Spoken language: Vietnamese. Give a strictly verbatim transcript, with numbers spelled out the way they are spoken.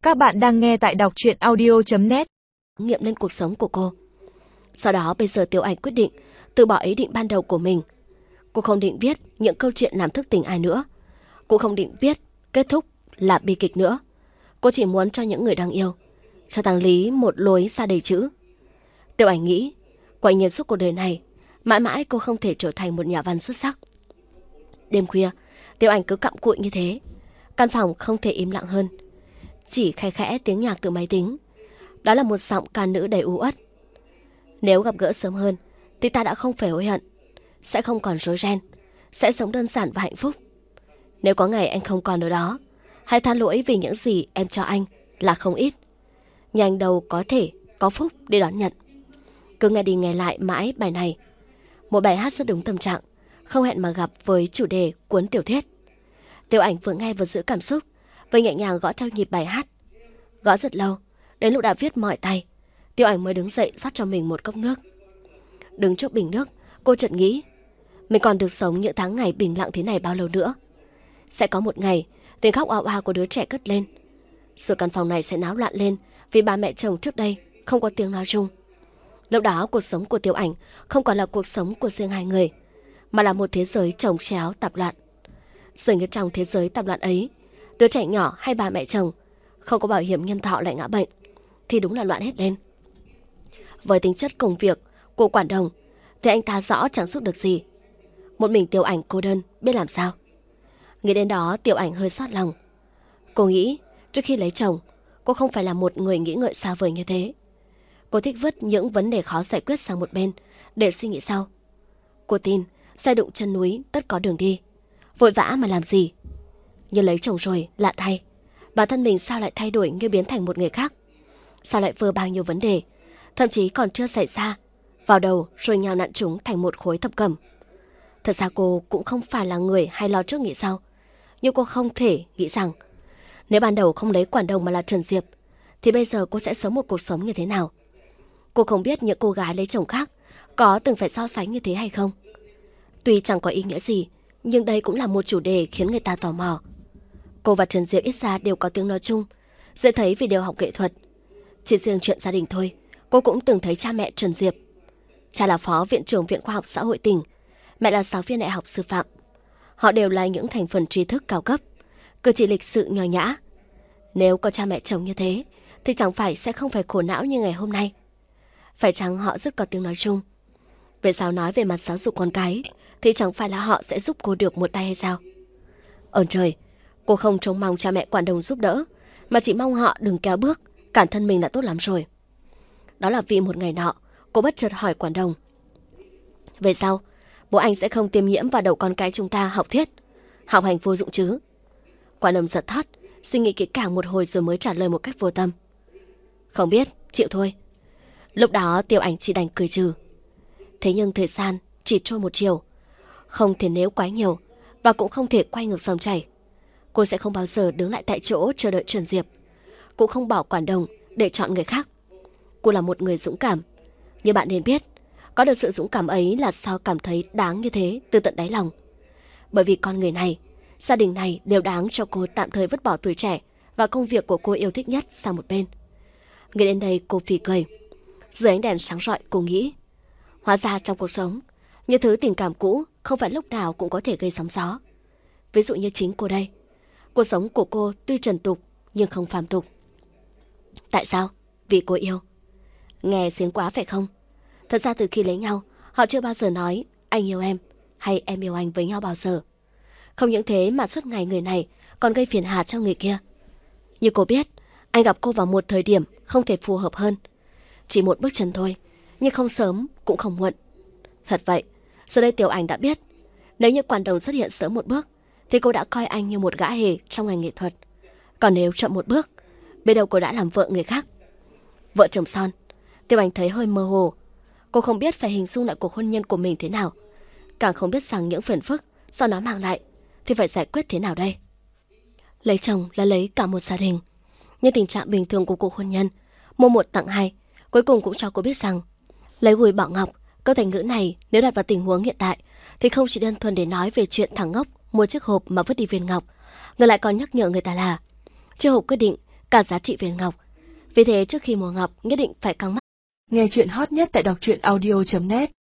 Các bạn đang nghe tại đọc truyện audio chấm net. Nghiệm lên cuộc sống của cô. Sau đó bây giờ Tiểu Ảnh quyết định từ bỏ ý định ban đầu của mình. Cô không định viết những câu chuyện làm thức tỉnh ai nữa. Cô không định viết kết thúc là bi kịch nữa. Cô chỉ muốn cho những người đang yêu, cho thằng Lý một lối ra đầy chữ. Tiểu Ảnh nghĩ, quả nhiên suốt cuộc đời này, mãi mãi cô không thể trở thành một nhà văn xuất sắc. Đêm khuya, Tiểu Ảnh cứ cặm cụi như thế. Căn phòng không thể im lặng hơn, chỉ khe khẽ tiếng nhạc từ máy tính. Đó là một giọng ca nữ đầy u uất. Nếu gặp gỡ sớm hơn thì ta đã không phải hối hận, sẽ không còn rối ren, sẽ sống đơn giản và hạnh phúc. Nếu có ngày anh không còn ở đó, hãy than lỗi vì những gì em cho anh là không ít, nhưng anh đâu có thể có phúc để đón nhận. Cứ nghe đi nghe lại mãi bài này. Một bài hát rất đúng tâm trạng, không hẹn mà gặp với chủ đề cuốn tiểu thuyết. Tiểu Ảnh vừa nghe vừa giữ cảm xúc, vừa nhẹ nhàng gõ theo nhịp bài hát. Gõ rất lâu, đến lúc đã viết mỏi tay, Tiểu Ảnh mới đứng dậy rót cho mình một cốc nước. Đứng trước bình nước, cô chợt nghĩ, mình còn được sống những tháng ngày bình lặng thế này bao lâu nữa. Sẽ có một ngày, tiếng khóc oao oao của đứa trẻ cất lên. Rồi căn phòng này sẽ náo loạn lên vì ba mẹ chồng trước đây không có tiếng nói chung. Lúc đó cuộc sống của Tiểu Ảnh không còn là cuộc sống của riêng hai người, mà là một thế giới chồng chéo tạp loạn. Dường như trong thế giới tạp loạn ấy, đứa trẻ nhỏ hay bà mẹ chồng không có bảo hiểm nhân thọ lại ngã bệnh thì đúng là loạn hết lên. Với tính chất công việc của quản đồng thì anh ta rõ chẳng giúp được gì. Một mình Tiểu Ảnh cô đơn biết làm sao. Nghĩ đến đó, Tiểu Ảnh hơi xót lòng. Cô nghĩ trước khi lấy chồng, cô không phải là một người nghĩ ngợi xa vời như thế. Cô thích vứt những vấn đề khó giải quyết sang một bên để suy nghĩ sau. Cô tin xe đụng chân núi tất có đường đi, vội vã mà làm gì. Nhưng lấy chồng rồi lạ thay, bản thân mình sao lại thay đổi như biến thành một người khác? Sao lại vơ bao nhiêu vấn đề, thậm chí còn chưa xảy ra, vào đầu rồi nhào nặn chúng thành một khối thập cẩm. Thật ra cô cũng không phải là người hay lo trước nghĩ sau. Nhưng cô không thể nghĩ rằng nếu ban đầu không lấy quản đồng mà là Trần Diệp thì bây giờ cô sẽ sống một cuộc sống như thế nào. Cô không biết những cô gái lấy chồng khác có từng phải so sánh như thế hay không. Tuy chẳng có ý nghĩa gì, nhưng đây cũng là một chủ đề khiến người ta tò mò. Cô và Trần Diệp ít ra đều có tiếng nói chung, dễ thấy vì đều học nghệ thuật. Chỉ riêng chuyện gia đình thôi, cô cũng từng thấy cha mẹ Trần Diệp. Cha là phó viện trưởng Viện Khoa học Xã hội tỉnh, mẹ là giáo viên đại học sư phạm. Họ đều là những thành phần trí thức cao cấp, cử chỉ lịch sự nho nhã. Nếu có cha mẹ chồng như thế thì chẳng phải sẽ không phải khổ não như ngày hôm nay. Phải chăng họ rất có tiếng nói chung? Về sao nói về mặt giáo dục con cái thì chẳng phải là họ sẽ giúp cô được một tay hay sao? Ơn trời, cô không trông mong cha mẹ quản đồng giúp đỡ, mà chỉ mong họ đừng kéo bước, cản thân mình là tốt lắm rồi. Đó là vì một ngày nọ, cô bất chợt hỏi quản đồng: về sau, bố anh sẽ không tiêm nhiễm vào đầu con cái chúng ta học thuyết, học hành vô dụng chứ? Quản đồng giật thót, suy nghĩ kỹ càng một hồi rồi mới trả lời một cách vô tâm: không biết, chịu thôi. Lúc đó Tiểu Ảnh chỉ đành cười trừ. Thế nhưng thời gian chỉ trôi một chiều, không thể nếu quá nhiều và cũng không thể quay ngược dòng chảy. Cô sẽ không bao giờ đứng lại tại chỗ chờ đợi Trần Diệp, cũng không bỏ quản đồng để chọn người khác. Cô là một người dũng cảm, nhưng bạn nên biết, có được sự dũng cảm ấy là sao cảm thấy đáng như thế từ tận đáy lòng. Bởi vì con người này, gia đình này đều đáng cho cô tạm thời vứt bỏ tuổi trẻ và công việc của cô yêu thích nhất sang một bên. Nghĩ đến đây cô phì cười. Dưới ánh đèn sáng rọi cô nghĩ, hóa ra trong cuộc sống, những thứ tình cảm cũ không phải lúc nào cũng có thể gây sóng gió. Ví dụ như chính cô đây, cuộc sống của cô tuy trần tục nhưng không phàm tục. Tại sao? Vì cô yêu. Nghe xiến quá phải không? Thật ra từ khi lấy nhau, họ chưa bao giờ nói anh yêu em hay em yêu anh với nhau bao giờ. Không những thế mà suốt ngày người này còn gây phiền hà cho người kia. Như cô biết, anh gặp cô vào một thời điểm không thể phù hợp hơn. Chỉ một bước chân thôi, nhưng không sớm cũng không muộn. Thật vậy, giờ đây Tiểu Ảnh đã biết, nếu như quản đồng xuất hiện sớm một bước thì cô đã coi anh như một gã hề trong ngành nghệ thuật. Còn nếu chậm một bước, biết đâu cô đã làm vợ người khác. Vợ chồng son, Tiểu Ảnh thấy hơi mơ hồ. Cô không biết phải hình dung lại cuộc hôn nhân của mình thế nào, càng không biết rằng những phiền phức sau nó mang lại thì phải giải quyết thế nào đây. Lấy chồng là lấy cả một gia đình, nhưng tình trạng bình thường của cuộc hôn nhân, mua một tặng hai, cuối cùng cũng cho cô biết rằng lấy gùi bỏ ngọc, câu thành ngữ này nếu đặt vào tình huống hiện tại thì không chỉ đơn thuần để nói về chuyện thằng ngốc mua chiếc hộp mà vứt đi viên ngọc, ngược lại còn nhắc nhở người ta là chiếc hộp quyết định cả giá trị viên ngọc. Vì thế trước khi mua ngọc nhất định phải căng mắt. Nghe chuyện hot nhất tại đọc truyện audio chấm net.